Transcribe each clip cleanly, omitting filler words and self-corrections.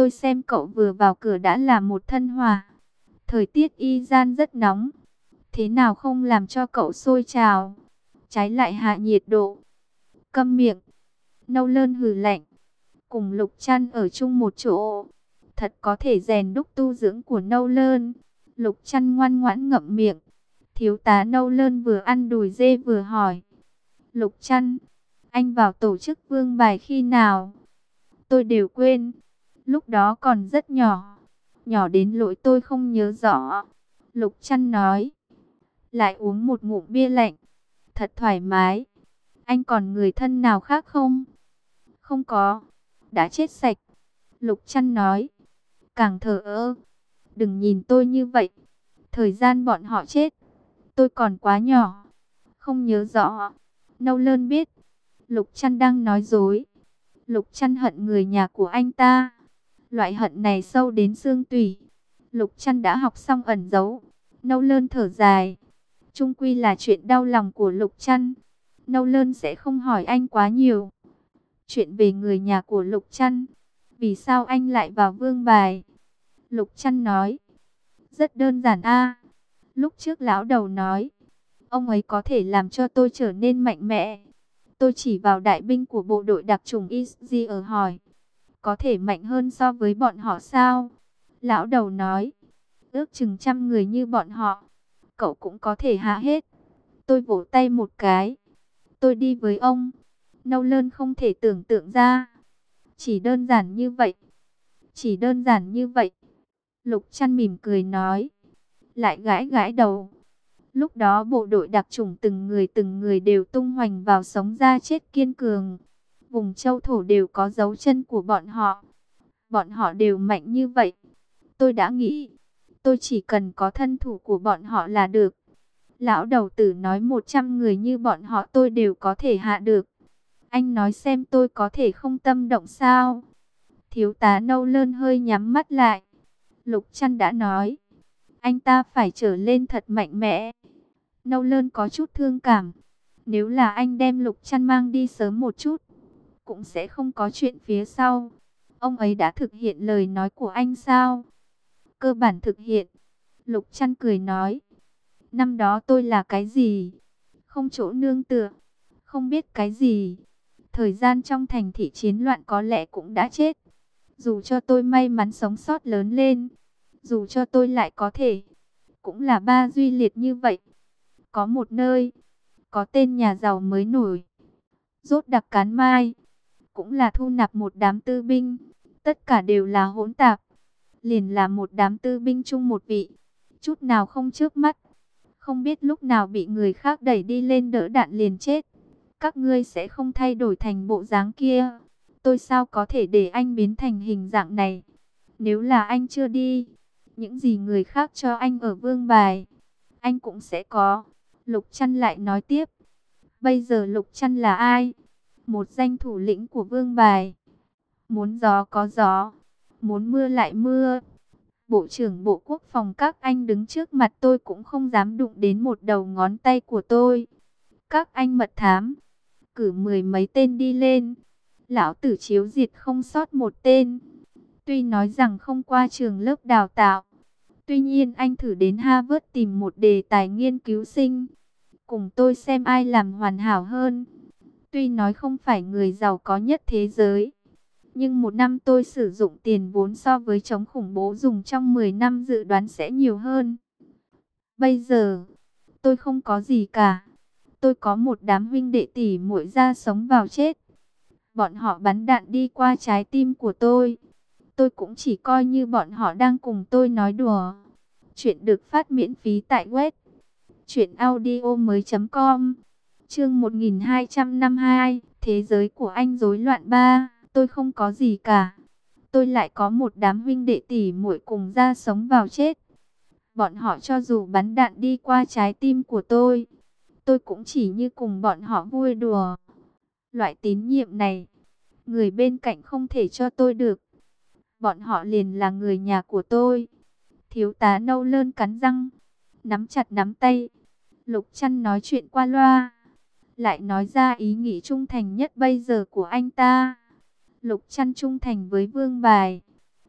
tôi xem cậu vừa vào cửa đã là một thân hỏa. Thời tiết y gian rất nóng. Thế nào không làm cho cậu sôi trào, trái lại hạ nhiệt độ. Câm miệng. Nâu Lơn hừ lạnh. Cùng Lục Trăn ở chung một chỗ, thật có thể rèn đúc tu dưỡng của Nâu Lơn. Lục Trăn ngoan ngoãn ngậm miệng. Thiếu tá Nâu Lơn vừa ăn đùi dê vừa hỏi. Lục Trăn, anh vào tổ chức Vương Bài khi nào? Tôi đều quên. Lúc đó còn rất nhỏ. Nhỏ đến nỗi tôi không nhớ rõ. Lục Trăn nói. Lại uống một ngụm bia lạnh. Thật thoải mái. Anh còn người thân nào khác không? Không có. Đã chết sạch. Lục Trăn nói. Càng thờ ơ. Đừng nhìn tôi như vậy. Thời gian bọn họ chết, tôi còn quá nhỏ. Không nhớ rõ. Nâu Lơn biết. Lục Trăn đang nói dối. Lục Trăn hận người nhà của anh ta. Loại hận này sâu đến xương tủy. Lục Trăn đã học xong ẩn giấu. Nâu Lơn thở dài. Chung quy là chuyện đau lòng của Lục Trăn. Nâu Lơn sẽ không hỏi anh quá nhiều chuyện về người nhà của Lục Trăn. Vì sao anh lại vào Vương Bài? Lục Trăn nói. Rất đơn giản a. Lúc trước lão đầu nói, ông ấy có thể làm cho tôi trở nên mạnh mẽ. Tôi chỉ vào đại binh của bộ đội đặc chủng Izzi ở hỏi. Có thể mạnh hơn so với bọn họ sao? Lão đầu nói. Ước chừng 100 người như bọn họ, cậu cũng có thể hạ hết. Tôi vỗ tay một cái. Tôi đi với ông. Nâu Lơn không thể tưởng tượng ra. Chỉ đơn giản như vậy. Chỉ đơn giản như vậy. Lục Trăn mỉm cười nói. Lại gãi gãi đầu. Lúc đó bộ đội đặc chủng từng người đều tung hoành vào sống ra chết kiên cường. Vùng châu thổ đều có dấu chân của bọn họ. Bọn họ đều mạnh như vậy. Tôi đã nghĩ, tôi chỉ cần có thân thủ của bọn họ là được. Lão đầu tử nói 100 người như bọn họ tôi đều có thể hạ được. Anh nói xem tôi có thể không tâm động sao? Thiếu tá Nâu Lơn hơi nhắm mắt lại. Lục Trăn đã nói, anh ta phải trở lên thật mạnh mẽ. Nâu Lơn có chút thương cảm. Nếu là anh đem Lục Trăn mang đi sớm một chút, cũng sẽ không có chuyện phía sau. Ông ấy đã thực hiện lời nói của anh sao? Cơ bản thực hiện. Lục Trăn cười nói. Năm đó tôi là cái gì? Không chỗ nương tựa. Không biết cái gì. Thời gian trong thành thị chiến loạn có lẽ cũng đã chết. Dù cho tôi may mắn sống sót lớn lên, dù cho tôi lại có thể, cũng là ba duy liệt như vậy. Có một nơi, có tên nhà giàu mới nổi. Rốt đặc cán mai, cũng là thu nạp một đám tư binh. Tất cả đều là hỗn tạp. Liền là một đám tư binh chung một vị. Chút nào không chớp mắt. Không biết lúc nào bị người khác đẩy đi lên đỡ đạn liền chết. Các ngươi sẽ không thay đổi thành bộ dáng kia. Tôi sao có thể để anh biến thành hình dạng này? Nếu là anh chưa đi, những gì người khác cho anh ở Vương Bài, anh cũng sẽ có. Lục Trăn lại nói tiếp. Bây giờ Lục Trăn là ai? Một danh thủ lĩnh của Vương Bài. Muốn gió có gió, muốn mưa lại mưa. Bộ trưởng Bộ Quốc phòng các anh đứng trước mặt tôi cũng không dám đụng đến một đầu ngón tay của tôi. Các anh mật thám, cử 10 mấy tên đi lên. Lão tử chiếu diệt không sót một tên. Tuy nói rằng không qua trường lớp đào tạo, tuy nhiên anh thử đến Harvard tìm một đề tài nghiên cứu sinh. Cùng tôi xem ai làm hoàn hảo hơn. Tuy nói không phải người giàu có nhất thế giới, nhưng một năm tôi sử dụng tiền vốn so với chống khủng bố dùng trong 10 năm dự đoán sẽ nhiều hơn. Bây giờ, tôi không có gì cả. Tôi có một đám huynh đệ tỷ muội ra sống vào chết. Bọn họ bắn đạn đi qua trái tim của tôi. Tôi cũng chỉ coi như bọn họ đang cùng tôi nói đùa. Chuyện được phát miễn phí tại web truyệnaudiomoi.com. Chương 1252, thế giới của anh rối loạn 3. Tôi không có gì cả. Tôi lại có một đám huynh đệ tỷ muội cùng ra sống vào chết. Bọn họ cho dù bắn đạn đi qua trái tim của tôi cũng chỉ như cùng bọn họ vui đùa. Loại tín nhiệm này, người bên cạnh không thể cho tôi được. Bọn họ liền là người nhà của tôi. Thiếu tá Nâu Lơn cắn răng, nắm chặt nắm tay. Lục Trăn nói chuyện qua loa, lại nói ra ý nghĩ trung thành nhất bây giờ của anh ta. Lục Trăn trung thành với Vương Bài.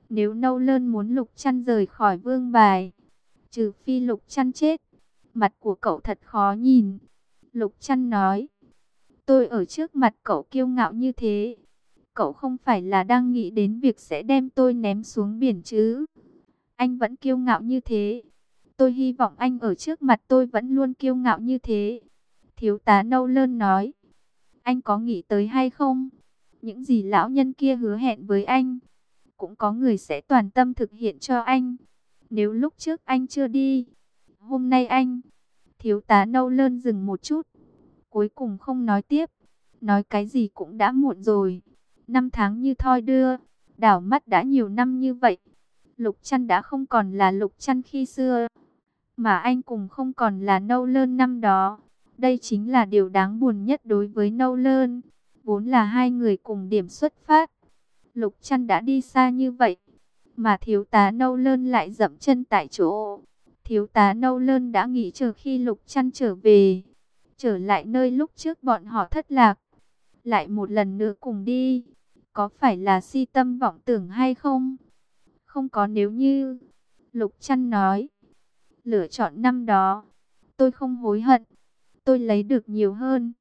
Nếu Nâu Lơn muốn Lục Trăn rời khỏi vương bài, trừ phi Lục Trăn chết, mặt của cậu thật khó nhìn. Lục Trăn nói, tôi ở trước mặt cậu kiêu ngạo như thế, cậu không phải là đang nghĩ đến việc sẽ đem tôi ném xuống biển chứ? Anh vẫn kiêu ngạo như thế. Tôi hy vọng anh ở trước mặt tôi vẫn luôn kiêu ngạo như thế. Thiếu tá Nâu Lơn nói, anh có nghĩ tới hay không? Những gì lão nhân kia hứa hẹn với anh, cũng có người sẽ toàn tâm thực hiện cho anh. Nếu lúc trước anh chưa đi, hôm nay anh... Thiếu tá Nâu Lơn dừng một chút, cuối cùng không nói tiếp. Nói cái gì cũng đã muộn rồi. Năm tháng như thoi đưa, đảo mắt đã nhiều năm như vậy. Lục Trăn đã không còn là Lục Trăn khi xưa, mà anh cũng không còn là Nâu Lơn năm đó. Đây chính là điều đáng buồn nhất đối với Nâu Lơn. Vốn là hai người cùng điểm xuất phát. Lục Trăn đã đi xa như vậy, mà thiếu tá Nâu Lơn lại dậm chân tại chỗ. Thiếu tá Nâu Lơn đã nghĩ chờ khi Lục Trăn trở về, trở lại nơi lúc trước bọn họ thất lạc, lại một lần nữa cùng đi. Có phải là si tâm vọng tưởng hay không? Không có nếu như. Lục Trăn nói, lựa chọn năm đó, tôi không hối hận. Tôi lấy được nhiều hơn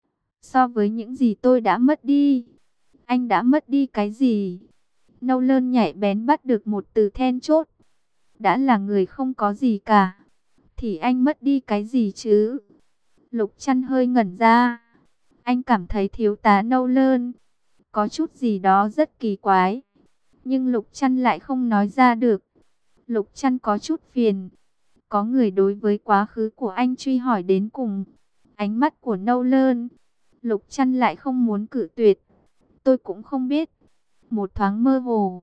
so với những gì tôi đã mất đi. Anh đã mất đi cái gì? Nâu Lơn nhạy bén bắt được một từ then chốt. Đã là người không có gì cả, thì anh mất đi cái gì chứ? Lục Trăn hơi ngẩn ra. Anh cảm thấy thiếu tá Nâu Lơn có chút gì đó rất kỳ quái, nhưng Lục Trăn lại không nói ra được. Lục Trăn có chút phiền. Có người đối với quá khứ của anh truy hỏi đến cùng. Ánh mắt của Nâu Lơn, Lục Trăn lại không muốn cự tuyệt. Tôi cũng không biết. Một thoáng mơ hồ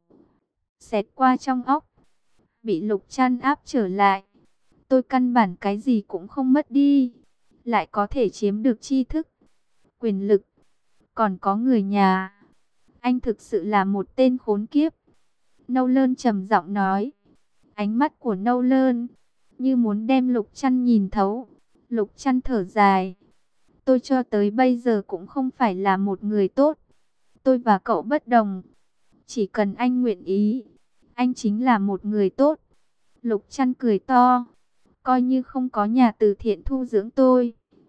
xẹt qua trong óc, bị Lục Trăn áp trở lại. Tôi căn bản cái gì cũng không mất đi, lại có thể chiếm được tri thức, quyền lực, còn có người nhà. Anh thực sự là một tên khốn kiếp. Nâu Lơn trầm giọng nói. Ánh mắt của Nâu Lơn như muốn đem Lục Trăn nhìn thấu. Lục Trăn thở dài. Tôi cho tới bây giờ cũng không phải là một người tốt. Tôi và cậu bất đồng. Chỉ cần anh nguyện ý, anh chính là một người tốt. Lục Trăn cười to. Coi như không có nhà từ thiện thu dưỡng tôi,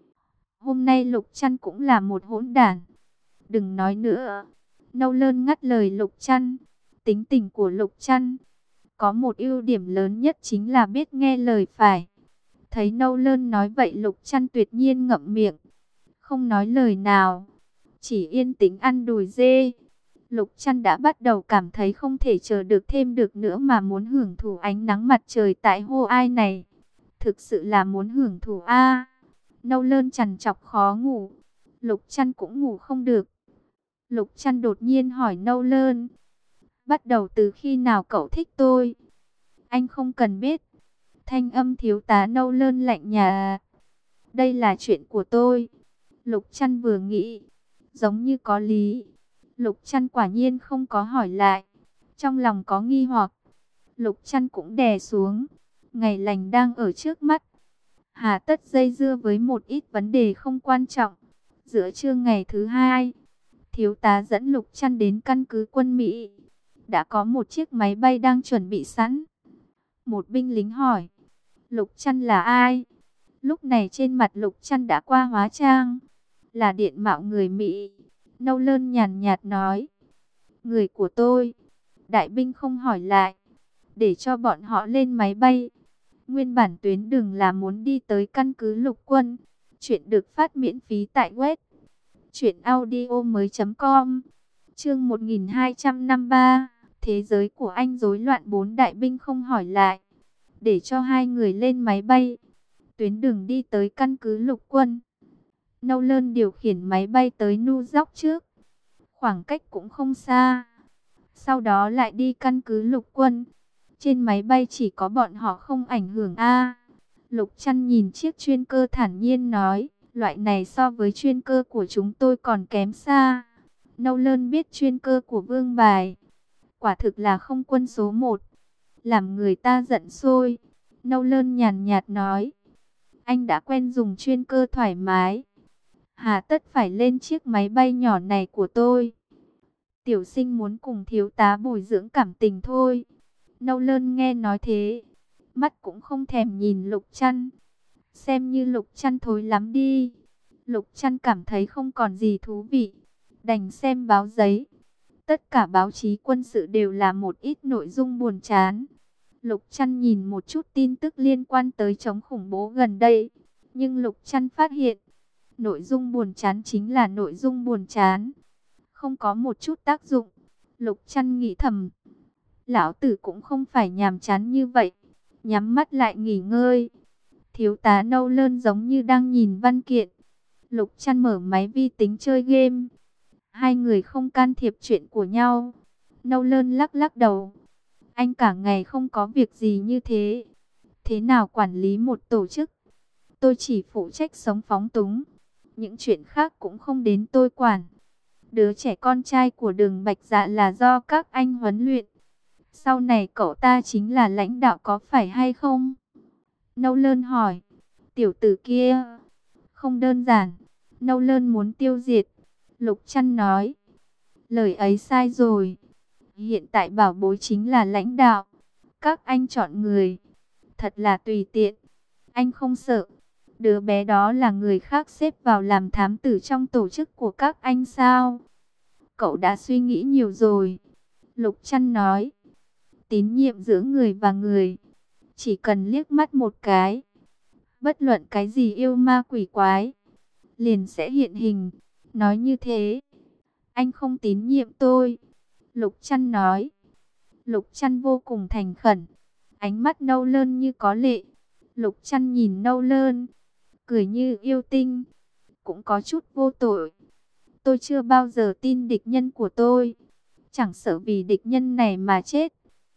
hôm nay Lục Trăn cũng là một hỗn đản. Đừng nói nữa. Nâu Lơn ngắt lời Lục Trăn. Tính tình của Lục Trăn có một ưu điểm lớn nhất chính là biết nghe lời phải. Thấy Nâu Lơn nói vậy, Lục Trăn tuyệt nhiên ngậm miệng, không nói lời nào, chỉ yên tĩnh ăn đùi dê. Lục Trăn đã bắt đầu cảm thấy không thể chờ được thêm được nữa, mà muốn hưởng thụ ánh nắng mặt trời tại Hô Ai này. Thực sự là muốn hưởng thụ a. Nâu Lơn trằn trọc khó ngủ. Lục Trăn cũng ngủ không được. Lục Trăn đột nhiên hỏi Nâu Lơn, bắt đầu từ khi nào cậu thích tôi? Anh không cần biết. Thanh âm thiếu tá Nâu Lơn lạnh nhạt. Đây là chuyện của tôi. Lục Trăn vừa nghĩ, giống như có lý. Lục Trăn quả nhiên không có hỏi lại. Trong lòng có nghi hoặc, Lục Trăn cũng đè xuống. Ngày lành đang ở trước mắt, hà tất dây dưa với một ít vấn đề không quan trọng. Giữa trưa ngày thứ hai, thiếu tá dẫn Lục Trăn đến căn cứ quân Mỹ. Đã có một chiếc máy bay đang chuẩn bị sẵn. Một binh lính hỏi, Lục Trăn là ai? Lúc này trên mặt Lục Trăn đã qua hóa trang, là điện mạo người Mỹ. Nâu Lơn nhàn nhạt nói, người của tôi. Đại binh không hỏi lại, để cho bọn họ lên máy bay. Nguyên bản tuyến đường là muốn đi tới căn cứ lục quân. Chuyện được phát miễn phí tại web truyệnaudiomoi.com. Chương 1253. Thế giới của anh rối loạn. Bốn đại binh không hỏi lại, để cho hai người lên máy bay. Tuyến đường đi tới căn cứ lục quân. Nâu Lơn điều khiển máy bay tới New York trước, khoảng cách cũng không xa. Sau đó lại đi căn cứ lục quân. Trên máy bay chỉ có bọn họ không ảnh hưởng a. Lục Trăn nhìn chiếc chuyên cơ thản nhiên nói, loại này so với chuyên cơ của chúng tôi còn kém xa. Nâu Lơn biết chuyên cơ của Vương Bài quả thực là không quân số 1, làm người ta giận sôi. Nâu Lơn nhàn nhạt nói, anh đã quen dùng chuyên cơ thoải mái, hà tất phải lên chiếc máy bay nhỏ này của tôi. Tiểu sinh muốn cùng thiếu tá bồi dưỡng cảm tình thôi. Nâu Lơn nghe nói thế, mắt cũng không thèm nhìn Lục Trăn. Xem như Lục Trăn thối lắm đi. Lục Trăn cảm thấy không còn gì thú vị, đành xem báo giấy. Tất cả báo chí quân sự đều là một ít nội dung buồn chán. Lục Trăn nhìn một chút tin tức liên quan tới chống khủng bố gần đây, nhưng Lục Trăn phát hiện, nội dung buồn chán chính là nội dung buồn chán, không có một chút tác dụng. Lục Trăn nghĩ thầm, lão tử cũng không phải nhàm chán như vậy, nhắm mắt lại nghỉ ngơi. Thiếu tá Nâu Lơn giống như đang nhìn văn kiện. Lục Trăn mở máy vi tính chơi game. Hai người không can thiệp chuyện của nhau. Nâu Lơn lắc lắc đầu. Anh cả ngày không có việc gì như thế. Thế nào quản lý một tổ chức? Tôi chỉ phụ trách sống phóng túng. Những chuyện khác cũng không đến tôi quản. Đứa trẻ con trai của Đường Bạch Dạ là do các anh huấn luyện. Sau này cậu ta chính là lãnh đạo có phải hay không? Nâu Lơn hỏi. Tiểu tử kia không đơn giản. Nâu Lơn muốn tiêu diệt. Lục Trăn nói. Lời ấy sai rồi. Hiện tại bảo bối chính là lãnh đạo. Các anh chọn người thật là tùy tiện. Anh không sợ đứa bé đó là người khác xếp vào làm thám tử trong tổ chức của các anh sao? Cậu đã suy nghĩ nhiều rồi. Lục Trăn nói. Tín nhiệm giữa người và người, chỉ cần liếc mắt một cái, bất luận cái gì yêu ma quỷ quái, liền sẽ hiện hình. Nói như thế, anh không tín nhiệm tôi. Lục Trăn nói. Lục Trăn vô cùng thành khẩn. Ánh mắt Nâu Lơn như có lệ. Lục Trăn nhìn Nâu Lơn, cười như yêu tinh, cũng có chút vô tội. Tôi chưa bao giờ tin địch nhân của tôi, chẳng sợ vì địch nhân này mà chết.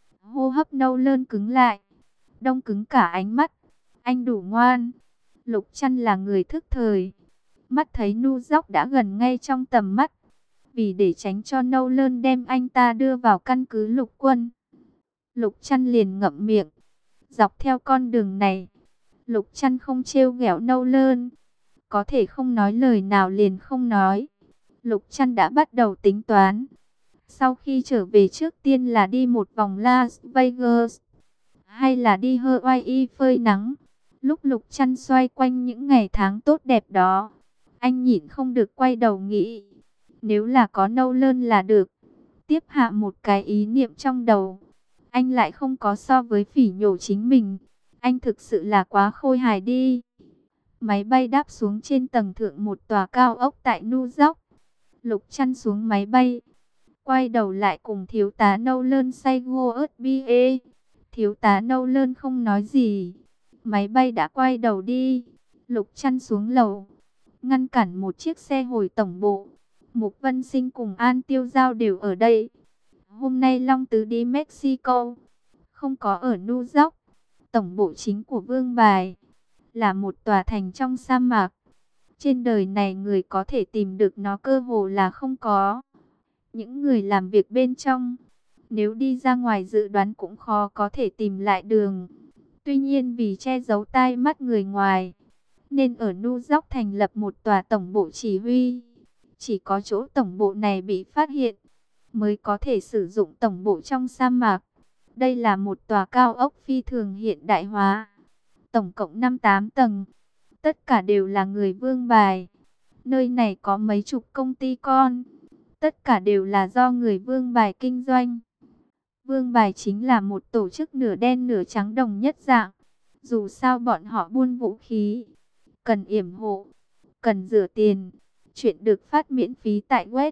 Hô hấp Nâu Lơn cứng lại, đông cứng cả ánh mắt. Anh đủ ngoan. Lục Trăn là người thức thời, mắt thấy Nu Dóc đã gần ngay trong tầm mắt. Vì để tránh cho Nâu Lơn đem anh ta đưa vào căn cứ lục quân, Lục Trăn liền ngậm miệng. Dọc theo con đường này, Lục Trăn không trêu ghẹo Nâu Lơn, có thể không nói lời nào liền không nói. Lục Trăn đã bắt đầu tính toán. Sau khi trở về, trước tiên là đi một vòng Las Vegas, hay là đi Hawaii phơi nắng. Lúc Lục Trăn xoay quanh những ngày tháng tốt đẹp đó, anh nhịn không được quay đầu nghĩ, nếu là có Nâu Lơn là được. Tiếp hạ một cái ý niệm trong đầu, anh lại không có so với phỉ nhổ chính mình. Anh thực sự là quá khôi hài đi. Máy bay đáp xuống trên tầng thượng một tòa cao ốc tại New York. Lục Trăn xuống máy bay, quay đầu lại cùng thiếu tá Nâu Lơn say GOSBA. Thiếu tá Nâu Lơn không nói gì. Máy bay đã quay đầu đi. Lục Trăn xuống lầu, ngăn cản một chiếc xe hồi tổng bộ. Mục Vân Sinh cùng An Tiêu Giao đều ở đây. Hôm nay Long Tứ đi Mexico, không có ở New York. Tổng bộ chính của Vương Bài là một tòa thành trong sa mạc. Trên đời này người có thể tìm được nó cơ hồ là không có. Những người làm việc bên trong, nếu đi ra ngoài dự đoán cũng khó có thể tìm lại đường. Tuy nhiên vì che giấu tai mắt người ngoài, nên ở New York thành lập một tòa tổng bộ chỉ huy. Chỉ có chỗ tổng bộ này bị phát hiện, mới có thể sử dụng tổng bộ trong sa mạc. Đây là một tòa cao ốc phi thường hiện đại hóa, tổng cộng 58 tầng, tất cả đều là người Vương Bài. Nơi này có mấy chục công ty con, tất cả đều là do người Vương Bài kinh doanh. Vương Bài chính là một tổ chức nửa đen nửa trắng đồng nhất dạng. Dù sao bọn họ buôn vũ khí, cần yểm hộ, cần rửa tiền. Chuyện được phát miễn phí tại web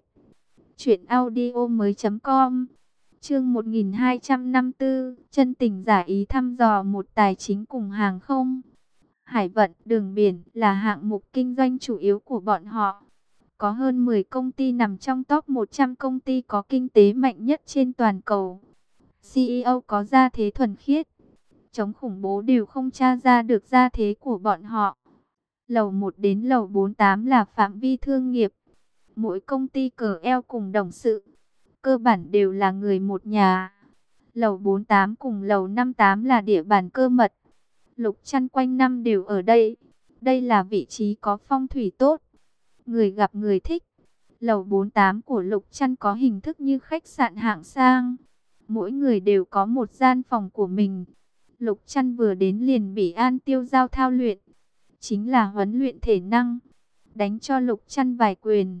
truyệnaudiomoi.com. Chương 1254, chân tình giả ý thăm dò một tài chính cùng hàng không. Hải vận, đường biển là hạng mục kinh doanh chủ yếu của bọn họ. Có hơn 10 công ty nằm trong top 100 công ty có kinh tế mạnh nhất trên toàn cầu. CEO có gia thế thuần khiết, chống khủng bố đều không tra ra được gia thế của bọn họ. Lầu 1 đến lầu 48 là phạm vi thương nghiệp. Mỗi công ty cờ eo cùng đồng sự, cơ bản đều là người một nhà. Lầu 48 cùng lầu 58 là địa bàn cơ mật. Lục Trăn quanh năm đều ở đây. Đây là vị trí có phong thủy tốt, người gặp người thích. Lầu 48 của Lục Trăn có hình thức như khách sạn hạng sang. Mỗi người đều có một gian phòng của mình. Lục Trăn vừa đến liền bị An Tiêu Giao thao luyện. Chính là huấn luyện thể năng. Đánh cho Lục Trăn vài quyền.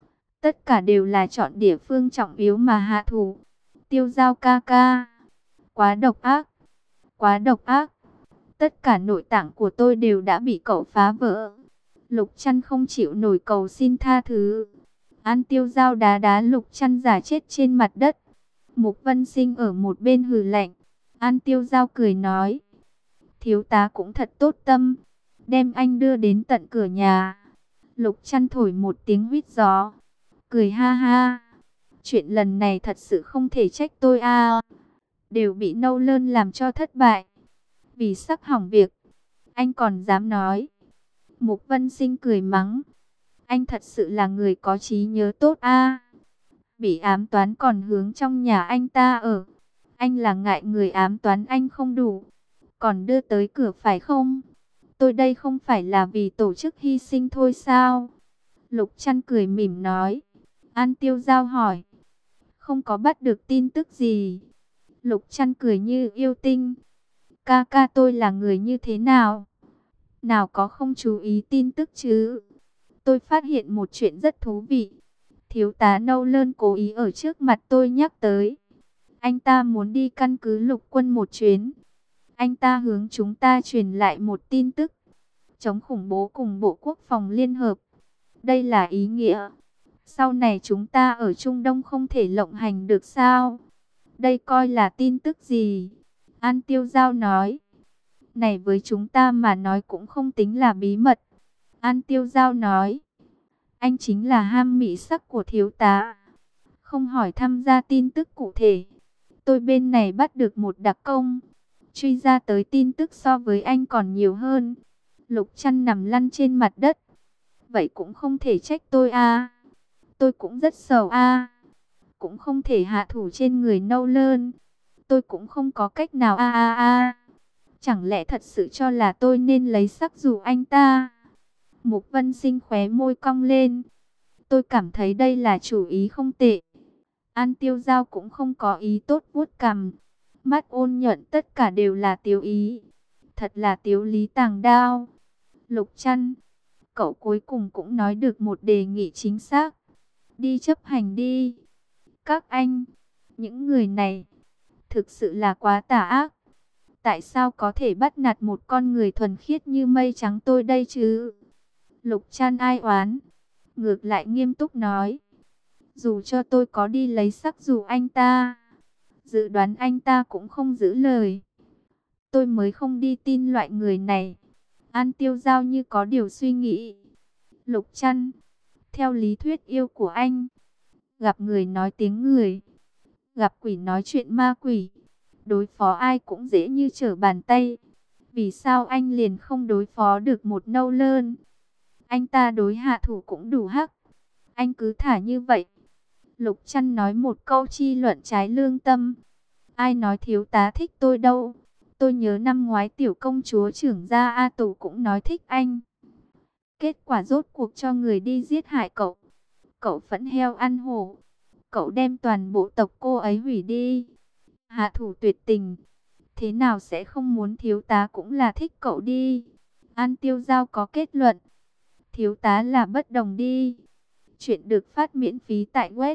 Tất cả đều là chọn địa phương trọng yếu mà hạ thủ. Tiêu Giao ca ca. Quá độc ác. Quá độc ác. Tất cả nội tạng của tôi đều đã bị cậu phá vỡ. Lục Trăn không chịu nổi cầu xin tha thứ. An Tiêu Giao đá đá Lục Trăn giả chết trên mặt đất. Mục Vân Sinh ở một bên hừ lạnh. An Tiêu Giao cười nói. Thiếu tá cũng thật tốt tâm. Đem anh đưa đến tận cửa nhà. Lục Trăn thổi một tiếng huýt gió. Cười ha ha. Chuyện lần này thật sự không thể trách tôi à. Đều bị Nâu Lơn làm cho thất bại. Vì sắp hỏng việc. Anh còn dám nói. Mục Vân Sinh cười mắng. Anh thật sự là người có trí nhớ tốt à. Bị ám toán còn hướng trong nhà anh ta ở. Anh là ngại người ám toán anh không đủ. Còn đưa tới cửa phải không? Tôi đây không phải là vì tổ chức hy sinh thôi sao? Lục Trăn cười mỉm nói. An Tiêu Giao hỏi. Không có bắt được tin tức gì. Lục Trăn cười như yêu tinh. Ca ca tôi là người như thế nào? Nào có không chú ý tin tức chứ? Tôi phát hiện một chuyện rất thú vị. Thiếu tá Nâu Lơn cố ý ở trước mặt tôi nhắc tới. Anh ta muốn đi căn cứ lục quân một chuyến. Anh ta hướng chúng ta truyền lại một tin tức. Chống khủng bố cùng Bộ Quốc phòng Liên Hợp. Đây là ý nghĩa. Sau này chúng ta ở Trung Đông không thể lộng hành được sao? Đây coi là tin tức gì? An Tiêu Giao nói. Này với chúng ta mà nói cũng không tính là bí mật. An Tiêu Giao nói. Anh chính là ham mỹ sắc của thiếu tá. Không hỏi tham gia tin tức cụ thể. Tôi bên này bắt được một đặc công. Truy ra tới tin tức so với anh còn nhiều hơn. Lục Trăn nằm lăn trên mặt đất. Vậy cũng không thể trách tôi à. Tôi cũng rất sầu à. Cũng không thể hạ thủ trên người Nâu Lơn. Tôi cũng không có cách nào à. Chẳng lẽ thật sự cho là tôi nên lấy sắc dụ anh ta? Mục Vân Sinh khóe môi cong lên. Tôi cảm thấy đây là chủ ý không tệ. An Tiêu Giao cũng không có ý tốt vuốt cằm. Mắt ôn nhuận tất cả đều là tiếu ý. Thật là tiếu lý tàng đao. Lục Trăn, cậu cuối cùng cũng nói được một đề nghị chính xác. Đi chấp hành đi. Các anh, những người này, thực sự là quá tà ác. Tại sao có thể bắt nạt một con người thuần khiết như mây trắng tôi đây chứ? Lục Trăn ai oán, ngược lại nghiêm túc nói. Dù cho tôi có đi lấy sắc dụ anh ta, dự đoán anh ta cũng không giữ lời. Tôi mới không đi tin loại người này. An Tiêu Giao như có điều suy nghĩ. Lục Trăn, theo lý thuyết yêu của anh, gặp người nói tiếng người, gặp quỷ nói chuyện ma quỷ, đối phó ai cũng dễ như trở bàn tay. Vì sao anh liền không đối phó được một Nâu Lơn? Anh ta đối hạ thủ cũng đủ hắc. Anh cứ thả như vậy. Lục Trăn nói một câu chi luận trái lương tâm. Ai nói thiếu tá thích tôi đâu. Tôi nhớ năm ngoái tiểu công chúa trưởng gia A Tù cũng nói thích anh. Kết quả rốt cuộc cho người đi giết hại cậu. Cậu phẫn heo ăn hổ. Cậu đem toàn bộ tộc cô ấy hủy đi. Hạ thủ tuyệt tình. Thế nào sẽ không muốn thiếu tá cũng là thích cậu đi. An Tiêu Giao có kết luận. Thiếu tá là bất đồng đi. Chuyện được phát miễn phí tại web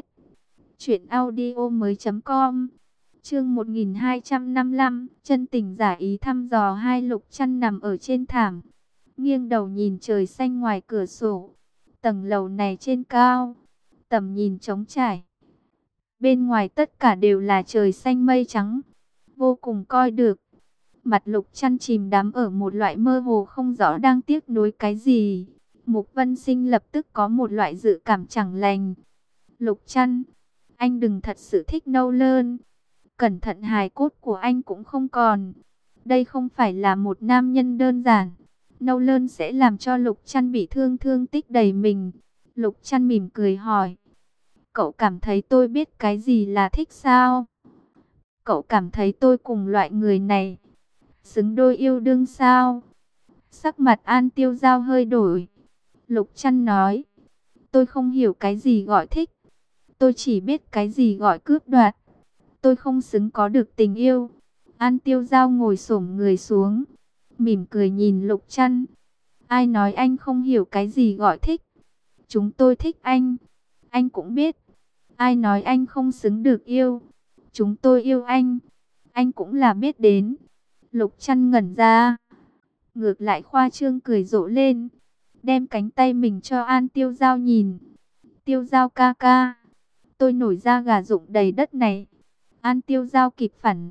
truyệnaudiomoi.com. Chương 1255, chân tình giả ý thăm dò hai. Lục Trăn nằm ở trên thảm, nghiêng đầu nhìn trời xanh ngoài cửa sổ. Tầng lầu này trên cao, tầm nhìn trống trải. Bên ngoài tất cả đều là trời xanh mây trắng, vô cùng coi được. Mặt Lục Trăn chìm đắm ở một loại mơ hồ không rõ đang tiếc nuối cái gì. Mục Vân Sinh lập tức có một loại dự cảm chẳng lành. Lục Trăn, anh đừng thật sự thích Nâu Lơn. Cẩn thận hài cốt của anh cũng không còn. Đây không phải là một nam nhân đơn giản. Nâu Lơn sẽ làm cho Lục Trăn bị thương tích đầy mình. Lục Trăn mỉm cười hỏi. Cậu cảm thấy tôi biết cái gì là thích sao? Cậu cảm thấy tôi cùng loại người này xứng đôi yêu đương sao? Sắc mặt An Tiêu Giao hơi đổi. Lục Trăn nói. Tôi không hiểu cái gì gọi thích. Tôi chỉ biết cái gì gọi cướp đoạt. Tôi không xứng có được tình yêu. An Tiêu Giao ngồi xổm người xuống, mỉm cười nhìn Lục Trăn. Ai nói anh không hiểu cái gì gọi thích? Chúng tôi thích anh cũng biết. Ai nói anh không xứng được yêu? Chúng tôi yêu anh cũng là biết đến. Lục Trăn ngẩn ra, ngược lại khoa trương cười rộ lên, đem cánh tay mình cho An Tiêu Giao nhìn. Tiêu Giao ca ca, tôi nổi da gà rụng đầy đất này. An Tiêu Giao kịp phản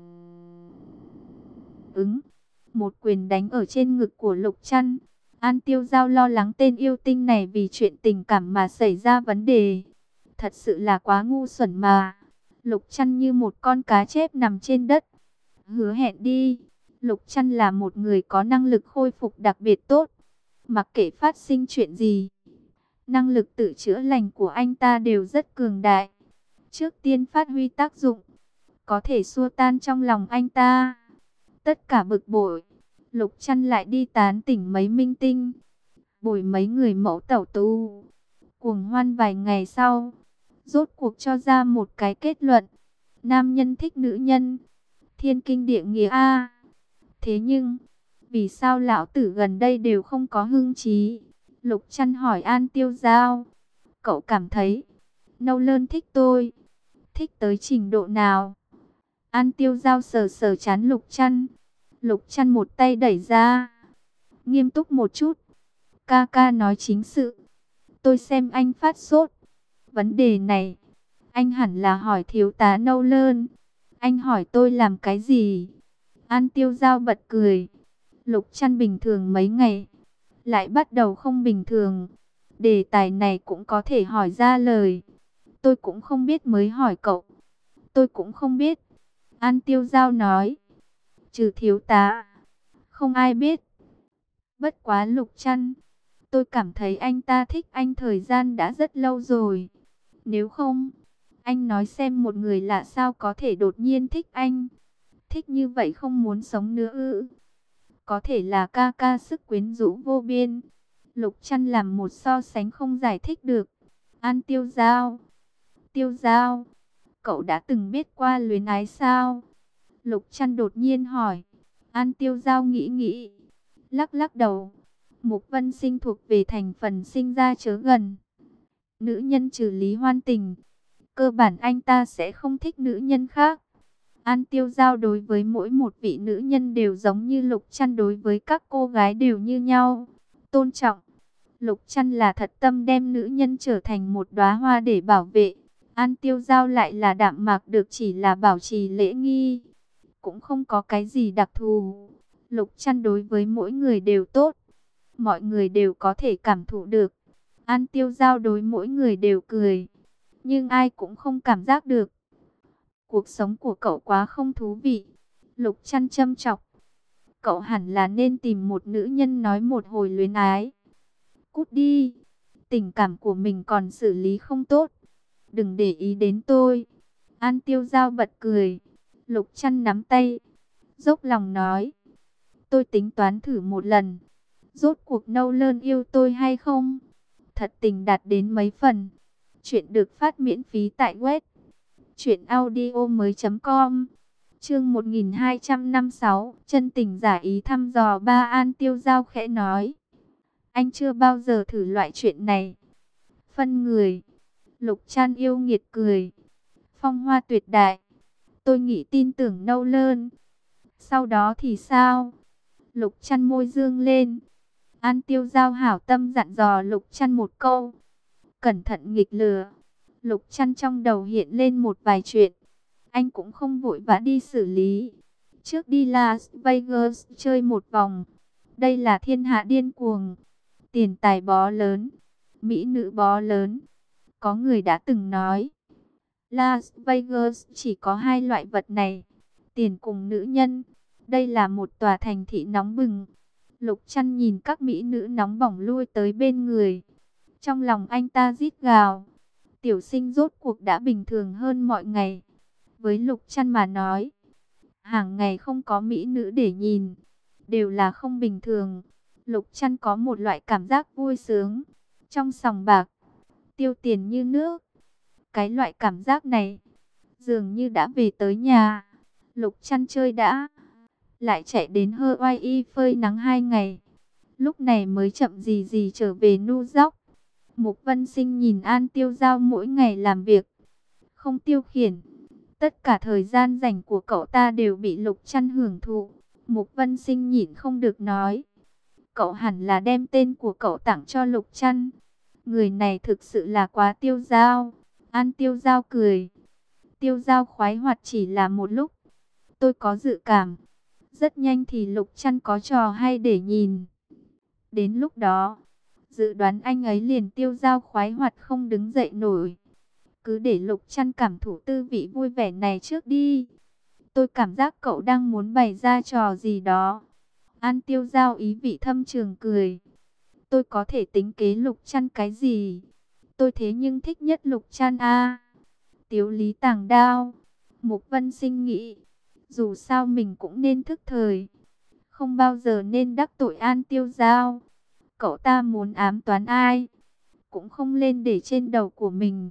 ứng, một quyền đánh ở trên ngực của Lục Trăn. An Tiêu Giao lo lắng tên yêu tinh này vì chuyện tình cảm mà xảy ra vấn đề. Thật sự là quá ngu xuẩn mà. Lục Trăn như một con cá chép nằm trên đất. Hứa hẹn đi. Lục Trăn là một người có năng lực khôi phục đặc biệt tốt. Mặc kệ phát sinh chuyện gì, năng lực tự chữa lành của anh ta đều rất cường đại. Trước tiên phát huy tác dụng, có thể xua tan trong lòng anh ta tất cả bực bội. Lục Trăn lại đi tán tỉnh mấy minh tinh, bồi mấy người mẫu tẩu tu, cuồng hoan vài ngày sau, rốt cuộc cho ra một cái kết luận: nam nhân thích nữ nhân, thiên kinh địa nghĩa a. Thế nhưng, vì sao lão tử gần đây đều không có hưng trí? Lục Trăn hỏi An Tiêu Giao. Cậu cảm thấy Nâu Lơn thích tôi, thích tới trình độ nào? An Tiêu Giao sờ sờ trán Lục Trăn. Lục Trăn một tay đẩy ra, nghiêm túc một chút. Ca ca nói chính sự. Tôi xem anh phát sốt. Vấn đề này, anh hẳn là hỏi thiếu tá Nâu Lơn. Anh hỏi tôi làm cái gì? An Tiêu Giao bật cười. Lục Trăn bình thường mấy ngày, lại bắt đầu không bình thường. Đề tài này cũng có thể hỏi ra lời. Tôi cũng không biết mới hỏi cậu. Tôi cũng không biết. An Tiêu Giao nói. Trừ thiếu tá, không ai biết. Bất quá Lục Trăn, tôi cảm thấy anh ta thích anh thời gian đã rất lâu rồi. Nếu không, anh nói xem một người lạ sao có thể đột nhiên thích anh. Thích như vậy không muốn sống nữa ư? Có thể là ca ca sức quyến rũ vô biên. Lục Trăn làm một so sánh không giải thích được. An Tiêu Giao, Tiêu Giao, cậu đã từng biết qua luyến ái sao? Lục Trăn đột nhiên hỏi. An Tiêu Giao nghĩ nghĩ, lắc lắc đầu. Mục Vân Sinh thuộc về thành phần sinh ra chớ gần. Nữ nhân trừ Lý Hoan Tình, cơ bản anh ta sẽ không thích nữ nhân khác. An Tiêu Giao đối với mỗi một vị nữ nhân đều giống như Lục Trăn đối với các cô gái đều như nhau, tôn trọng. Lục Trăn là thật tâm đem nữ nhân trở thành một đóa hoa để bảo vệ. An Tiêu Giao lại là đạm mạc được chỉ là bảo trì lễ nghi, cũng không có cái gì đặc thù. Lục Trăn đối với mỗi người đều tốt, mọi người đều có thể cảm thụ được. An Tiêu Giao đối mỗi người đều cười, nhưng ai cũng không cảm giác được. Cuộc sống của cậu quá không thú vị. Lục Trăn châm chọc. Cậu hẳn là nên tìm một nữ nhân nói một hồi luyến ái. Cút đi. Tình cảm của mình còn xử lý không tốt, đừng để ý đến tôi. An Tiêu Giao bật cười. Lục Trăn nắm tay, dốc lòng nói. Tôi tính toán thử một lần. Rốt cuộc Nâu Lơn yêu tôi hay không? Thật tình đạt đến mấy phần. Chuyện được phát miễn phí tại web truyệnaudiomoi.com. Chương 1256, chân tình giả ý thăm dò ba. An Tiêu Giao khẽ nói. Anh chưa bao giờ thử loại chuyện này. Phân người. Lục Trăn yêu nghiệt cười. Phong hoa tuyệt đại. Tôi nghĩ tin tưởng Nâu Lơn. Sau đó thì sao? Lục Trăn môi dương lên. An Tiêu Giao hảo tâm dặn dò Lục Trăn một câu. Cẩn thận nghịch lừa. Lục Trăn trong đầu hiện lên một vài chuyện. Anh cũng không vội vã đi xử lý. Trước đi Las Vegas chơi một vòng. Đây là thiên hạ điên cuồng. Tiền tài bó lớn, mỹ nữ bó lớn. Có người đã từng nói, Las Vegas chỉ có hai loại vật này, tiền cùng nữ nhân. Đây là một tòa thành thị nóng bừng. Lục Trăn nhìn các mỹ nữ nóng bỏng lui tới bên người. Trong lòng anh ta rít gào. Tiểu Sinh rốt cuộc đã bình thường hơn mọi ngày. Với Lục Trăn mà nói, hàng ngày không có mỹ nữ để nhìn, đều là không bình thường. Lục Trăn có một loại cảm giác vui sướng. Trong sòng bạc, tiêu tiền như nước. Cái loại cảm giác này, dường như đã về tới nhà. Lục Chăn chơi đã, lại chạy đến Hawaii phơi nắng 2 ngày. Lúc này mới chậm gì gì trở về New York. Mục Vân Sinh nhìn An Tiêu Giao mỗi ngày làm việc, không tiêu khiển. Tất cả thời gian rảnh của cậu ta đều bị Lục Chăn hưởng thụ. Mục Vân Sinh nhịn không được nói, cậu hẳn là đem tên của cậu tặng cho Lục Chăn. Người này thực sự là quá Tiêu Giao. An Tiêu Giao cười. Tiêu Giao khoái hoạt chỉ là một lúc. Tôi có dự cảm, rất nhanh thì Lục Chăn có trò hay để nhìn. Đến lúc đó, dự đoán anh ấy liền Tiêu Giao khoái hoạt không đứng dậy nổi. Cứ để Lục Chăn cảm thụ tư vị vui vẻ này trước đi. Tôi cảm giác cậu đang muốn bày ra trò gì đó. An Tiêu Giao ý vị thâm trường cười. Tôi có thể tính kế Lục Chăn cái gì? Tôi thế nhưng thích nhất Lục Chăn a. Tiếu lý tàng đao. Mục Vân Sinh nghĩ, dù sao mình cũng nên thức thời, không bao giờ nên đắc tội An Tiêu Giao. Cậu ta muốn ám toán ai, cũng không lên để trên đầu của mình.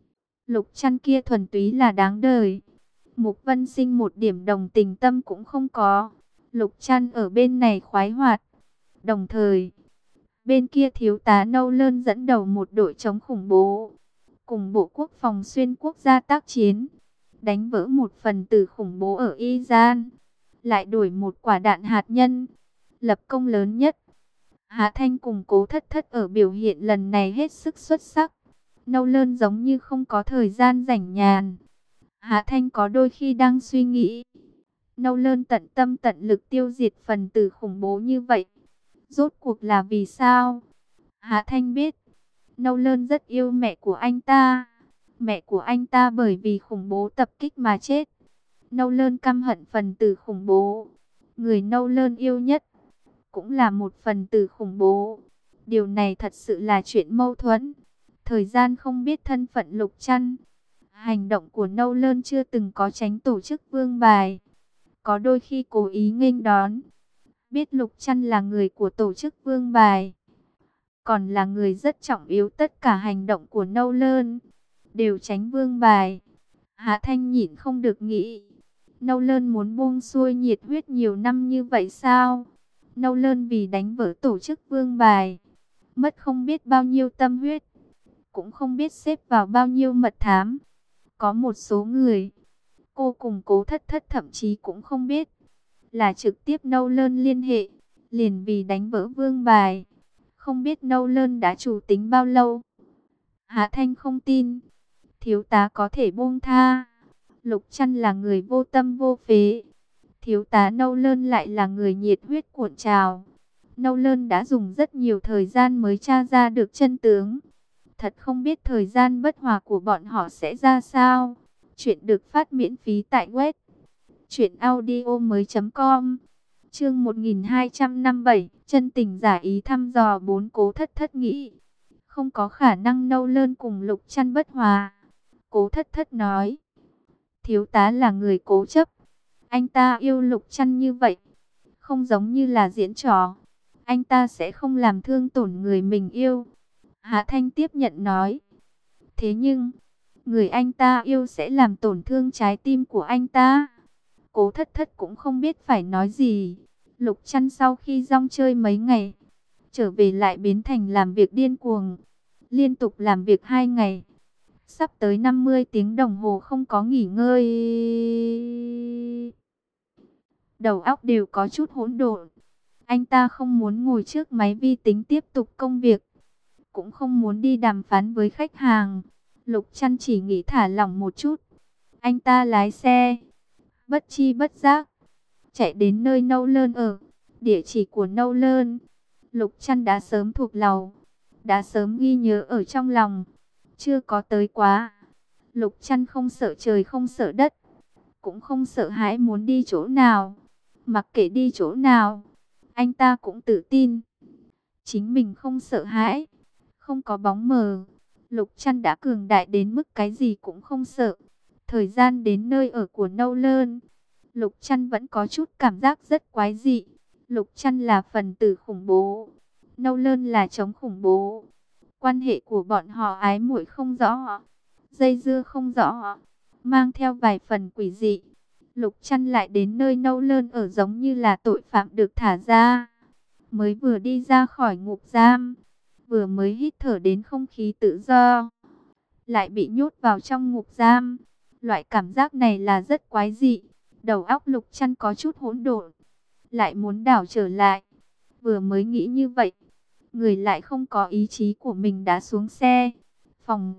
Lục Chăn kia thuần túy là đáng đời. Mục Vân Sinh một điểm đồng tình tâm cũng không có. Lục Chăn ở bên này khoái hoạt. Đồng thời, bên kia thiếu tá Nâu Lơn dẫn đầu một đội chống khủng bố, cùng Bộ Quốc phòng xuyên quốc gia tác chiến, đánh vỡ một phần tử khủng bố ở Iran, lại đổi một quả đạn hạt nhân, lập công lớn nhất. Hạ Thanh cùng Cố Thất Thất ở biểu hiện lần này hết sức xuất sắc. Nâu Lơn giống như không có thời gian rảnh nhàn. Hạ Thanh có đôi khi đang suy nghĩ, Nâu Lơn tận tâm tận lực tiêu diệt phần tử khủng bố như vậy, rốt cuộc là vì sao? Hạ Thanh biết, Nâu Lơn rất yêu mẹ của anh ta. Mẹ của anh ta bởi vì khủng bố tập kích mà chết. Nâu Lơn căm hận phần tử khủng bố. Người Nâu Lơn yêu nhất cũng là một phần tử khủng bố. Điều này thật sự là chuyện mâu thuẫn. Thời gian không biết thân phận Lục Chăn. Hành động của Nâu Lơn chưa từng có tránh tổ chức vương bài. Có đôi khi cố ý nghênh đón. Biết Lục Chăn là người của tổ chức vương bài, còn là người rất trọng yếu, tất cả hành động của Nâu Lơn đều tránh vương bài. Hạ Thanh nhịn không được nghĩ, Nâu Lơn muốn buông xuôi nhiệt huyết nhiều năm như vậy sao? Nâu Lơn vì đánh vỡ tổ chức vương bài, mất không biết bao nhiêu tâm huyết, cũng không biết xếp vào bao nhiêu mật thám. Có một số người, cô cùng Cố Thất Thất thậm chí cũng không biết, là trực tiếp Nâu Lơn liên hệ, liền vì đánh vỡ vương bài. Không biết Nâu Lơn đã chủ tính bao lâu. Hạ Thanh không tin thiếu tá có thể buông tha. Lục Chăn là người vô tâm vô phế, thiếu tá Nâu Lơn lại là người nhiệt huyết cuộn trào. Nâu Lơn đã dùng rất nhiều thời gian mới tra ra được chân tướng. Thật không biết thời gian bất hòa của bọn họ sẽ ra sao. Chuyện được phát miễn phí tại web truyệnaudiomoi.com. Chương 1257, chân tình giả ý thăm dò. Bốn Cố Thất Thất nghĩ, không có khả năng Nâu Lơn cùng Lục Chăn bất hòa. Cố Thất Thất nói, thiếu tá là người cố chấp. Anh ta yêu Lục Chăn như vậy, không giống như là diễn trò. Anh ta sẽ không làm thương tổn người mình yêu. Hạ Thanh tiếp nhận nói, thế nhưng, người anh ta yêu sẽ làm tổn thương trái tim của anh ta. Cố Thất Thất cũng không biết phải nói gì. Lục Chăn sau khi rong chơi mấy ngày, trở về lại biến thành làm việc điên cuồng. Liên tục làm việc 2 ngày, sắp tới 50 tiếng đồng hồ không có nghỉ ngơi. Đầu óc đều có chút hỗn độn. Anh ta không muốn ngồi trước máy vi tính tiếp tục công việc, cũng không muốn đi đàm phán với khách hàng. Lục Chăn chỉ nghĩ thả lỏng một chút. Anh ta lái xe, bất chi bất giác chạy đến nơi Nâu Lơn ở. Địa chỉ của Nâu Lơn, Lục Chăn đã sớm thuộc lòng, đã sớm ghi nhớ ở trong lòng. Chưa có tới quá. Lục Chăn không sợ trời không sợ đất, cũng không sợ hãi muốn đi chỗ nào. Mặc kệ đi chỗ nào, anh ta cũng tự tin chính mình không sợ hãi, không có bóng mờ. Lục Chăn đã cường đại đến mức cái gì cũng không sợ. Thời gian đến nơi ở của Nâu Lơn, Lục Chăn vẫn có chút cảm giác rất quái dị. Lục Chăn là phần tử khủng bố, Nâu Lơn là chống khủng bố. Quan hệ của bọn họ ái muội không rõ, dây dưa không rõ, mang theo vài phần quỷ dị. Lục Trăn lại đến nơi Nâu Lơn ở giống như là tội phạm được thả ra. Mới vừa đi ra khỏi ngục giam, vừa mới hít thở đến không khí tự do, lại bị nhốt vào trong ngục giam. Loại cảm giác này là rất quái dị. Đầu óc Lục Trăn có chút hỗn độn, lại muốn đảo trở lại. Vừa mới nghĩ như vậy, người lại không có ý chí của mình đã xuống xe. Phòng